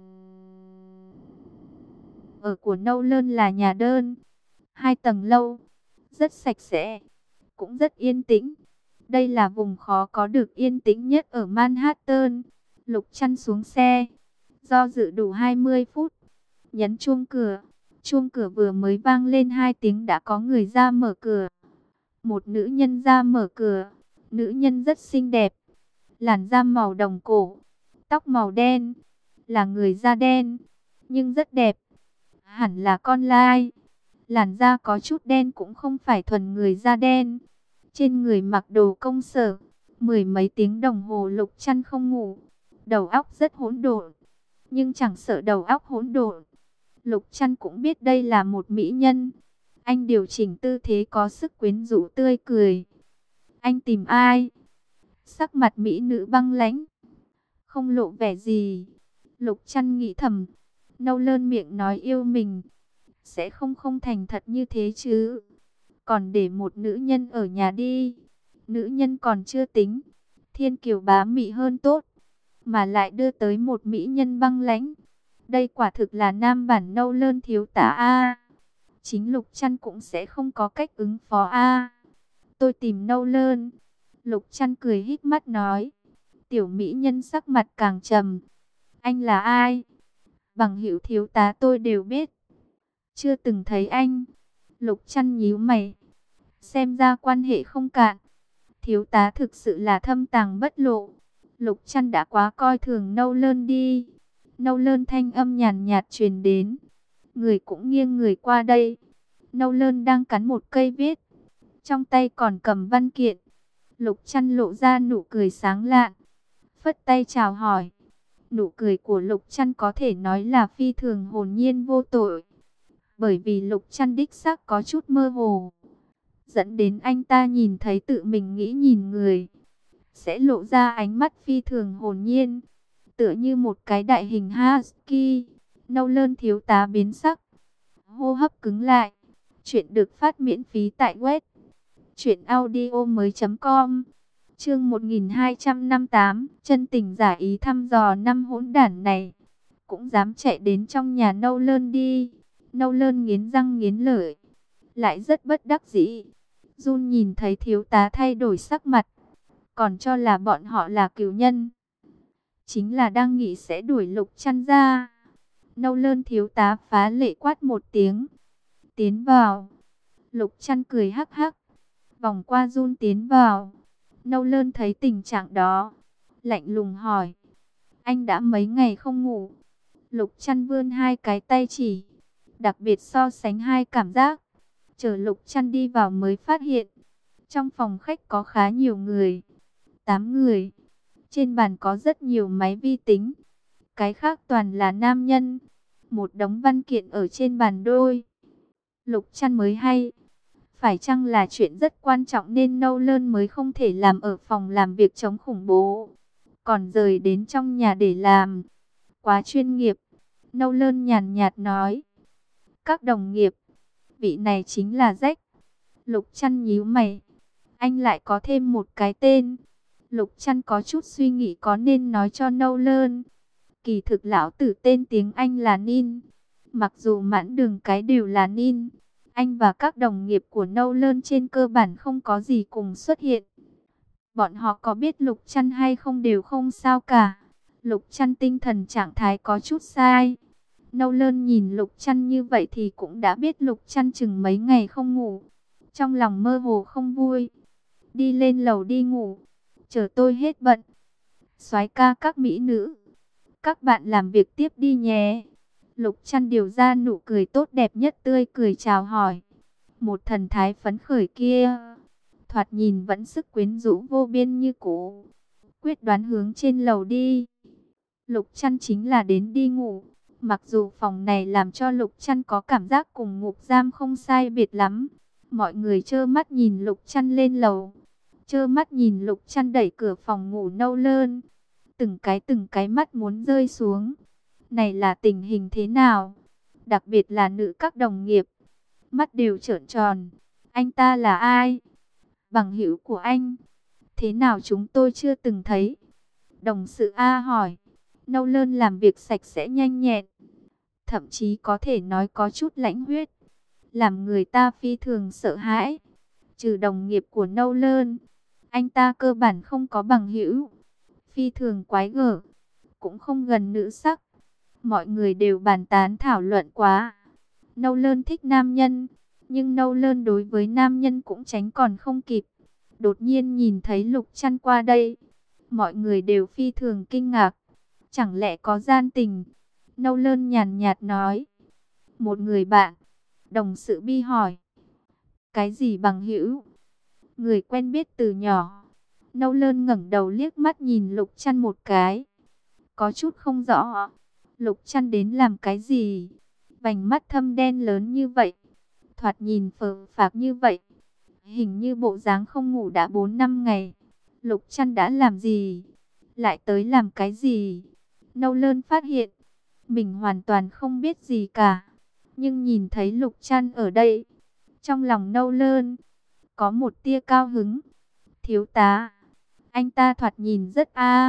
ở của Nâu Lơn là nhà đơn, 2 tầng lâu, rất sạch sẽ, cũng rất yên tĩnh. Đây là vùng khó có được yên tĩnh nhất ở Manhattan. Lục Trăn xuống xe, do dự đủ 20 phút, nhấn chuông cửa. Chuông cửa vừa mới vang lên 2 tiếng đã có người ra mở cửa. Một nữ nhân ra mở cửa. Nữ nhân rất xinh đẹp, làn da màu đồng cổ, tóc màu đen, là người da đen, nhưng rất đẹp. Hẳn là con lai. Làn da có chút đen cũng không phải thuần người da đen. Trên người mặc đồ công sở. 10 mấy tiếng đồng hồ Lục Trăn không ngủ. Đầu óc rất hỗn độn, nhưng chẳng sợ đầu óc hỗn độn. Lục Trăn cũng biết đây là một mỹ nhân. Anh điều chỉnh tư thế có sức quyến rũ tươi cười. Anh tìm ai? Sắc mặt mỹ nữ băng lãnh, không lộ vẻ gì. Lục Trăn nghĩ thầm, Nâu Lơn miệng nói yêu mình, sẽ không thành thật như thế chứ. Còn để một nữ nhân ở nhà đi. Nữ nhân còn chưa tính, thiên kiều bá mị hơn tốt, mà lại đưa tới một mỹ nhân băng lãnh. Đây quả thực là nam bản Nâu Lơn thiếu tá a. Chính Lục Trăn cũng sẽ không có cách ứng phó a. Tôi tìm Nâu Lơn. Lục Trăn cười híp mắt nói. Tiểu mỹ nhân sắc mặt càng trầm. Anh là ai? Bằng hữu thiếu tá tôi đều biết. Chưa từng thấy anh. Lục Trăn nhíu mày. Xem ra quan hệ không cạn. Thiếu tá thực sự là thâm tàng bất lộ. Lục Trăn đã quá coi thường Nâu Lơn đi. Nâu Lơn thanh âm nhàn nhạt truyền đến. Người cũng nghiêng người qua đây. Nâu Lơn đang cắn một cây viết, trong tay còn cầm văn kiện. Lục Trăn lộ ra nụ cười sáng lạn, phất tay chào hỏi. Nụ cười của Lục Trăn có thể nói là phi thường hồn nhiên vô tội, bởi vì Lục Trăn đích xác có chút mơ hồ, dẫn đến anh ta nhìn thấy tự mình nghĩ nhìn người, sẽ lộ ra ánh mắt phi thường hồn nhiên, tựa như một cái đại hình husky. Nâu Lơn thiếu tá biến sắc, hô hấp cứng lại. Chuyện được phát miễn phí tại web truyệnaudiomoi.com. Chương 1258, chân tình giả ý thăm dò năm hỗn đản này, cũng dám chạy đến trong nhà Nâu Lơn đi. Nâu Lơn nghiến răng nghiến lợi, lại rất bất đắc dĩ. Jun nhìn thấy thiếu tá thay đổi sắc mặt, còn cho là bọn họ là cừu nhân, chính là đang nghĩ sẽ đuổi Lục Trăn ra. Nâu Lơn thiếu tá phá lệ quát một tiếng, tiến vào. Lục Trăn cười hắc hắc, vòng qua Jun tiến vào. Nâu Lơn thấy tình trạng đó, lạnh lùng hỏi, anh đã mấy ngày không ngủ? Lục Trăn vươn 2 cái tay chỉ, đặc biệt so sánh 2 cảm giác. Chờ Lục Trăn đi vào mới phát hiện, trong phòng khách có khá nhiều người, 8 người. Trên bàn có rất nhiều máy vi tính, cái khác toàn là nam nhân. Một đống văn kiện ở trên bàn đôi. Lục Trăn mới hay, phải chăng là chuyện rất quan trọng nên Nâu Lơn mới không thể làm ở phòng làm việc chống khủng bố, còn rời đến trong nhà để làm. Quá chuyên nghiệp. Nâu Lơn nhàn nhạt nói. Các đồng nghiệp, vị này chính là Jack. Lục Trăn nhíu mày, anh lại có thêm một cái tên. Lục Trăn có chút suy nghĩ có nên nói cho Nâu Lơn. Kỳ thực lão tử tên tiếng Anh là Nin. Mặc dù mãn đường cái đều là Nin, anh và các đồng nghiệp của Nâu Lơn trên cơ bản không có gì cùng xuất hiện. Bọn họ có biết Lục Trăn hay không đều không sao cả. Lục Trăn tinh thần trạng thái có chút sai. Nâu Lơn nhìn Lục Trăn như vậy thì cũng đã biết Lục Trăn chừng mấy ngày không ngủ. Trong lòng mơ hồ không vui. Đi lên lầu đi ngủ, chờ tôi hết bận. Soái ca các mỹ nữ, các bạn làm việc tiếp đi nhé. Lục Trăn điều ra nụ cười tốt đẹp nhất, tươi cười chào hỏi. Một thần thái phấn khởi kia, thoạt nhìn vẫn sức quyến rũ vô biên như cũ. Quyết đoán hướng trên lầu đi. Lục Chăn chính là đến đi ngủ. Mặc dù phòng này làm cho Lục Chăn có cảm giác cùng ngục giam không sai biệt lắm. Mọi người trơ mắt nhìn Lục Chăn lên lầu, trơ mắt nhìn Lục Chăn đẩy cửa phòng ngủ nâu lơn. Từng cái mắt muốn rơi xuống. Này là tình hình thế nào? Đặc biệt là nữ các đồng nghiệp, mắt đều trợn tròn. Anh ta là ai? Bằng hữu của anh? Thế nào chúng tôi chưa từng thấy? Đồng sự A hỏi. Nâu lơn làm việc sạch sẽ nhanh nhẹn, thậm chí có thể nói có chút lãnh huyết, làm người ta phi thường sợ hãi. Trừ đồng nghiệp của Nâu lơn, anh ta cơ bản không có bằng hữu, phi thường quái gở, cũng không gần nữ sắc. Mọi người đều bàn tán thảo luận quá. Nâu lơn thích nam nhân, nhưng Nâu lơn đối với nam nhân cũng tránh còn không kịp. Đột nhiên nhìn thấy Lục Chăn qua đây, mọi người đều phi thường kinh ngạc. Chẳng lẽ có gian tình? Nâu lơn nhàn nhạt nói. Một người bạn. Đồng sự Bi hỏi. Cái gì bằng hữu? Người quen biết từ nhỏ. Nâu lơn ngẩng đầu liếc mắt nhìn Lục Chăn một cái, có chút không rõ. Lục Chăn đến làm cái gì? Vành mắt thâm đen lớn như vậy, thoạt nhìn phờ phạc như vậy, hình như bộ dáng không ngủ đã 4-5 ngày. Lục Chăn đã làm gì? Lại tới làm cái gì? Nâu lơn phát hiện mình hoàn toàn không biết gì cả. Nhưng nhìn thấy Lục Chăn ở đây, trong lòng Nâu lơn có một tia cao hứng. Thiếu tá, anh ta thoạt nhìn rất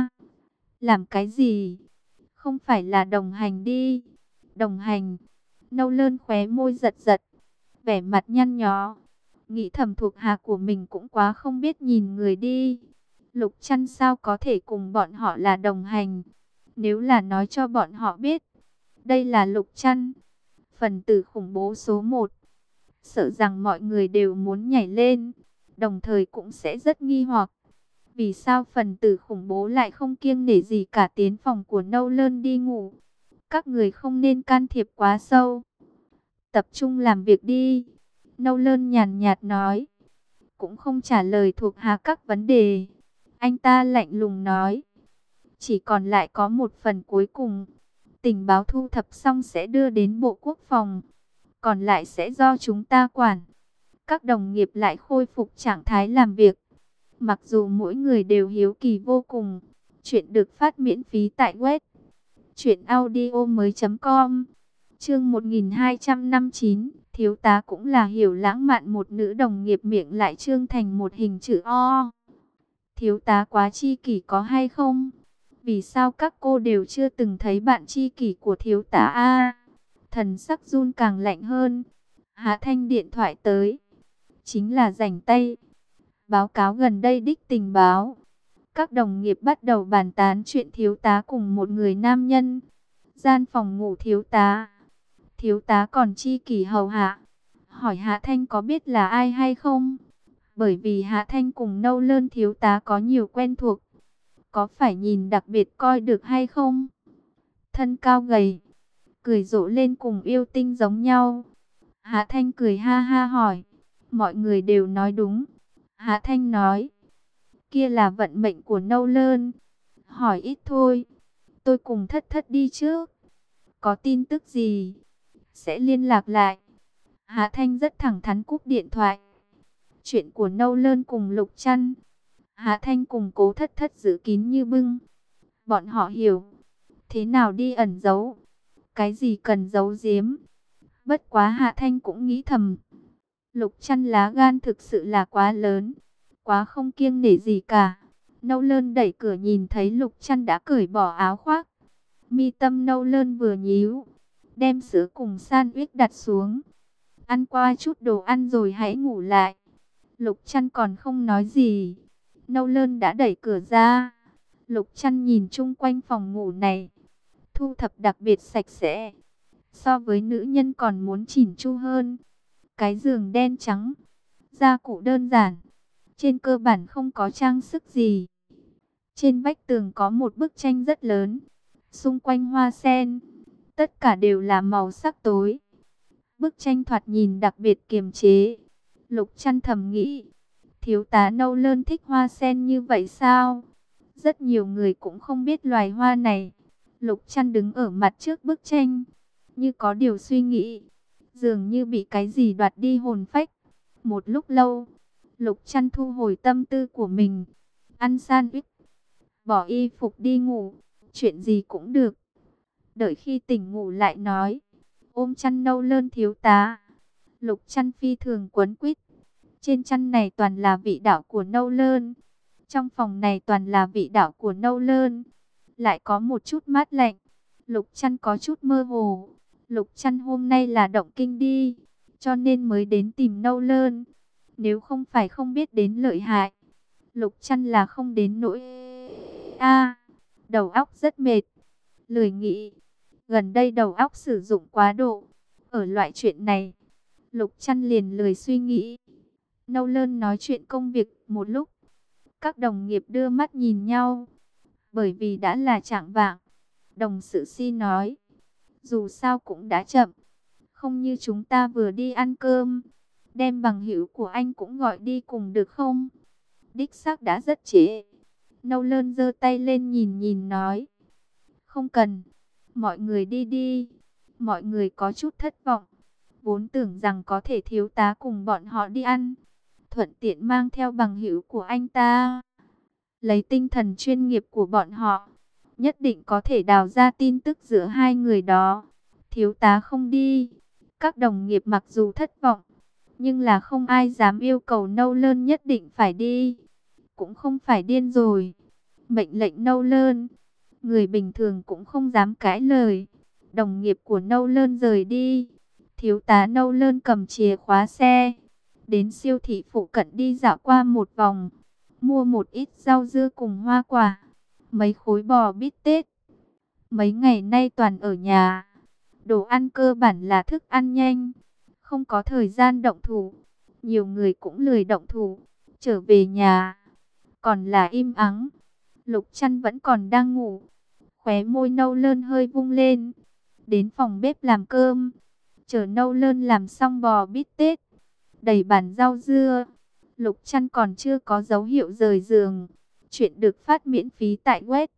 làm cái gì? Không phải là đồng hành đi? Đồng hành? Nâu lơn khóe môi giật giật, vẻ mặt nhăn nhó, nghĩ thầm thuộc hạ của mình cũng quá không biết nhìn người đi. Lục Chăn sao có thể cùng bọn họ là đồng hành? Nếu là nói cho bọn họ biết đây là Lục Chăn, phần tử khủng bố số 1, sợ rằng mọi người đều muốn nhảy lên, đồng thời cũng sẽ rất nghi hoặc. Vì sao phần tử khủng bố lại không kiêng nể gì cả tiến phòng của Nâu lơn đi ngủ? Các người không nên can thiệp quá sâu, tập trung làm việc đi. Nâu lơn nhàn nhạt nói, cũng không trả lời thuộc hạ các vấn đề. Anh ta lạnh lùng nói, chỉ còn lại có một phần cuối cùng. Tình báo thu thập xong sẽ đưa đến Bộ Quốc phòng, còn lại sẽ do chúng ta quản. Các đồng nghiệp lại khôi phục trạng thái làm việc. Mặc dù mỗi người đều hiếu kỳ vô cùng. Chuyện được phát miễn phí tại web truyệnaudiomoi.com. Chương 1259, thiếu tá cũng là Hiểu lãng mạn. Một nữ đồng nghiệp miệng lại trương thành một hình chữ O. Thiếu tá quá chi kỷ có hay không? Vì sao các cô đều chưa từng thấy bạn chi kỷ của thiếu tá Thần sắc run càng lạnh hơn. Hạ Thanh điện thoại tới, chính là rảnh tay báo cáo gần đây đích tình báo. Các đồng nghiệp bắt đầu bàn tán chuyện thiếu tá cùng một người nam nhân. Gian phòng ngủ thiếu tá còn chi kỷ hầu hạ. Hỏi Hạ Thanh có biết là ai hay không? Bởi vì Hạ Thanh cùng Nâu lơn thiếu tá có nhiều quen thuộc. Có phải nhìn đặc biệt coi được hay không? Thân cao gầy, cười rộ lên cùng yêu tinh giống nhau. Hạ Thanh cười ha ha hỏi. Mọi người đều nói đúng. Hạ Thanh nói, kia là vận mệnh của Nâu lơn. Hỏi ít thôi, tôi cùng Thất Thất đi trước. Có tin tức gì sẽ liên lạc lại. Hạ Thanh rất thẳng thắn cúp điện thoại. Chuyện của Nâu lơn cùng Lục Chăn, Hạ Thanh cùng Cố Thất Thất giữ kín như bưng. Bọn họ hiểu thế nào đi ẩn giấu, cái gì cần giấu giếm. Bất quá Hạ Thanh cũng nghĩ thầm, Lục Chăn lá gan thực sự là quá lớn, quá không kiêng nể gì cả. Nâu lơn đẩy cửa nhìn thấy Lục Chăn đã cởi bỏ áo khoác. Mi tâm Nâu lơn vừa nhíu, đem sữa cùng sandwich đặt xuống. Ăn qua chút đồ ăn rồi hãy ngủ lại. Lục Chăn còn không nói gì, Nâu lơn đã đẩy cửa ra. Lục Chăn nhìn chung quanh phòng ngủ này, thu thập đặc biệt sạch sẽ, so với nữ nhân còn muốn chỉn chu hơn. Cái giường đen trắng, gia cụ đơn giản, trên cơ bản không có trang sức gì. Trên vách tường có một bức tranh rất lớn, xung quanh hoa sen, tất cả đều là màu sắc tối. Bức tranh thoạt nhìn đặc biệt kiềm chế. Lục Chăn thầm nghĩ, thiếu tá Nâu lơn thích hoa sen như vậy sao? Rất nhiều người cũng không biết loài hoa này. Lục Trăn đứng ở mặt trước bức tranh, như có điều suy nghĩ, dường như bị cái gì đoạt đi hồn phách. Một lúc lâu, Lục Trăn thu hồi tâm tư của mình, ăn sandwich, bỏ y phục đi ngủ, chuyện gì cũng được. Đợi khi tỉnh ngủ lại nói, ôm chăn nâu lơn thiếu tá. Lục Trăn phi thường quấn quýt, trên chăn này toàn là vị đạo của nâu lơn, trong phòng này toàn là vị đạo của nâu lơn, lại có một chút mát lạnh. Lục Trăn có chút mơ hồ. Lục Trăn hôm nay là động kinh đi, cho nên mới đến tìm nâu lơn. Nếu không phải không biết đến lợi hại, Lục Trăn là không đến nỗi. Đầu óc rất mệt, lười nghĩ. Gần đây đầu óc sử dụng quá độ. Ở loại chuyện này, Lục Trăn liền lười suy nghĩ. Nâu lơn nói chuyện công việc một lúc, các đồng nghiệp đưa mắt nhìn nhau. Bởi vì đã là chạng vạng, đồng sự Si nói, dù sao cũng đã chậm, không như chúng ta vừa đi ăn cơm, đem bằng hữu của anh cũng gọi đi cùng được không? Đích xác đã rất trễ. Nâu lơn giơ tay lên nhìn nhìn nói, không cần, mọi người đi đi. Mọi người có chút thất vọng, vốn tưởng rằng có thể thiếu tá cùng bọn họ đi ăn, thuận tiện mang theo bằng hữu của anh ta. Lấy tinh thần chuyên nghiệp của bọn họ, nhất định có thể đào ra tin tức giữa hai người đó. Thiếu tá không đi, các đồng nghiệp mặc dù thất vọng, nhưng là không ai dám yêu cầu nâu lơn nhất định phải đi. Cũng không phải điên rồi, mệnh lệnh nâu lơn, người bình thường cũng không dám cãi lời. Đồng nghiệp của nâu lơn rời đi, thiếu tá nâu lơn cầm chìa khóa xe, đến siêu thị phụ cận đi dạo qua một vòng, mua một ít rau dưa cùng hoa quả, mấy khối bò bít tết. Mấy ngày nay toàn ở nhà, đồ ăn cơ bản là thức ăn nhanh, không có thời gian động thủ. Nhiều người cũng lười động thủ, trở về nhà còn là im ắng. Lục Trăn vẫn còn đang ngủ, khóe môi nâu lơn hơi vung lên, đến phòng bếp làm cơm, chờ nâu lơn làm xong bò bít tết, đầy bàn rau dưa. Lục Trăn còn chưa có dấu hiệu rời giường. Chuyện được phát miễn phí tại web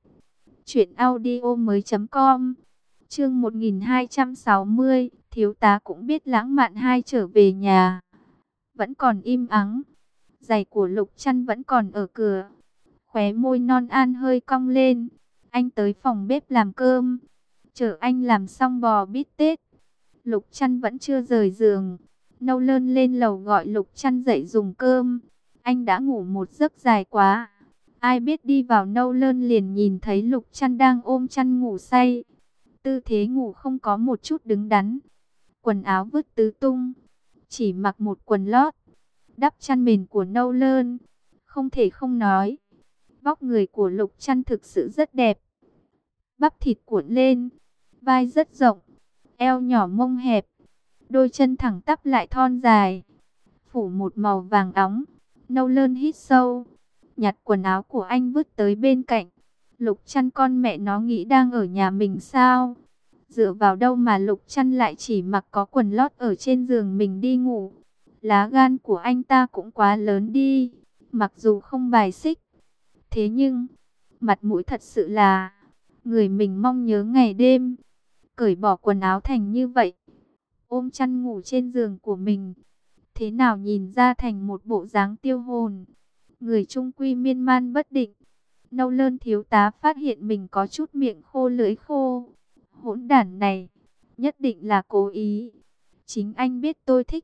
truyệnaudiomoi.com. Chương 1260, thiếu tá cũng biết lãng mạn hai trở về nhà. Vẫn còn im ắng. Giày của Lục Trăn vẫn còn ở cửa. Khóe môi non an hơi cong lên. Anh tới phòng bếp làm cơm, chờ anh làm xong bò bít tết. Lục Trăn vẫn chưa rời giường. Nâu lơn lên lầu gọi Lục Trăn dậy dùng cơm. Anh đã ngủ một giấc dài quá. Ai biết đi vào nâu lơn liền nhìn thấy Lục Trăn đang ôm chăn ngủ say. Tư thế ngủ không có một chút đứng đắn. Quần áo vứt tứ tung, chỉ mặc một quần lót. Đắp chăn mền của nâu lơn. Không thể không nói, vóc người của Lục Trăn thực sự rất đẹp. Bắp thịt cuộn lên, vai rất rộng, eo nhỏ mông hẹp, đôi chân thẳng tắp lại thon dài, phủ một màu vàng óng. Nâu lơn hít sâu, nhặt quần áo của anh vứt tới bên cạnh. Lục Trăn con mẹ nó nghĩ đang ở nhà mình sao? Dựa vào đâu mà Lục Trăn lại chỉ mặc có quần lót ở trên giường mình đi ngủ? Lá gan của anh ta cũng quá lớn đi. Mặc dù không bài xích, thế nhưng mặt mũi thật sự là người mình mong nhớ ngày đêm. Cởi bỏ quần áo thành như vậy, ôm chăn ngủ trên giường của mình, thế nào nhìn ra thành một bộ dáng tiêu hồn. Người trung quy miên man bất định. Nâu lơn thiếu tá phát hiện mình có chút miệng khô lưỡi khô. Hỗn đản này, nhất định là cố ý. Chính anh biết tôi thích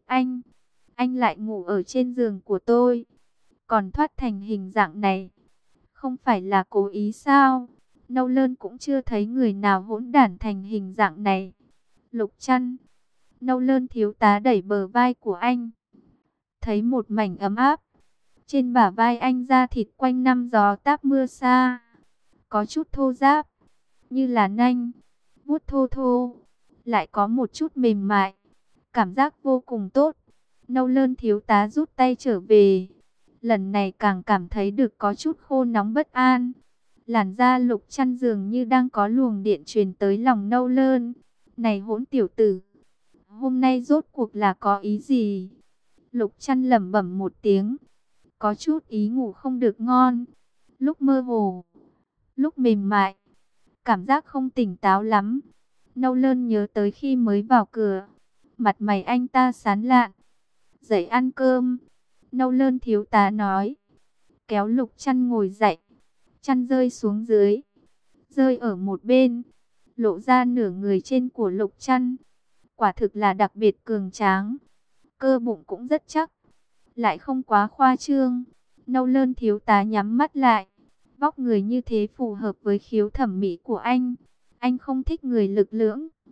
anh lại ngủ ở trên giường của tôi, còn thoát thành hình dạng này, không phải là cố ý sao? Nâu lơn cũng chưa thấy người nào hỗn đản thành hình dạng này. Lục Trăn, nâu lơn thiếu tá đẩy bờ vai của anh, thấy một mảnh ấm áp. Trên bả vai anh da thịt quanh năm gió táp mưa xa, có chút thô ráp, như là nanh, vuốt thô thô, lại có một chút mềm mại, cảm giác vô cùng tốt. Nâu lơn thiếu tá rút tay trở về, lần này càng cảm thấy được có chút khô nóng bất an. Làn da Lục Trăn dường như đang có luồng điện truyền tới lòng nâu lơn. Này hỗn tiểu tử, hôm nay rốt cuộc là có ý gì? Lục Trăn lẩm bẩm một tiếng, có chút ý ngủ không được ngon. Lúc mơ hồ, lúc mềm mại, cảm giác không tỉnh táo lắm. Nâu Lơn nhớ tới khi mới vào cửa, mặt mày anh ta sán lạn. Dậy ăn cơm. Nâu Lơn thiếu tá nói. Kéo Lục Chăn ngồi dậy. Chăn rơi xuống dưới, rơi ở một bên, lộ ra nửa người trên của Lục Chăn. Quả thực là đặc biệt cường tráng, cơ bụng cũng rất chắc, lại không quá khoa trương. Nâu Lơn thiếu tá nhắm mắt lại. Vóc người như thế phù hợp với khiếu thẩm mỹ của anh. Anh không thích người lực lưỡng,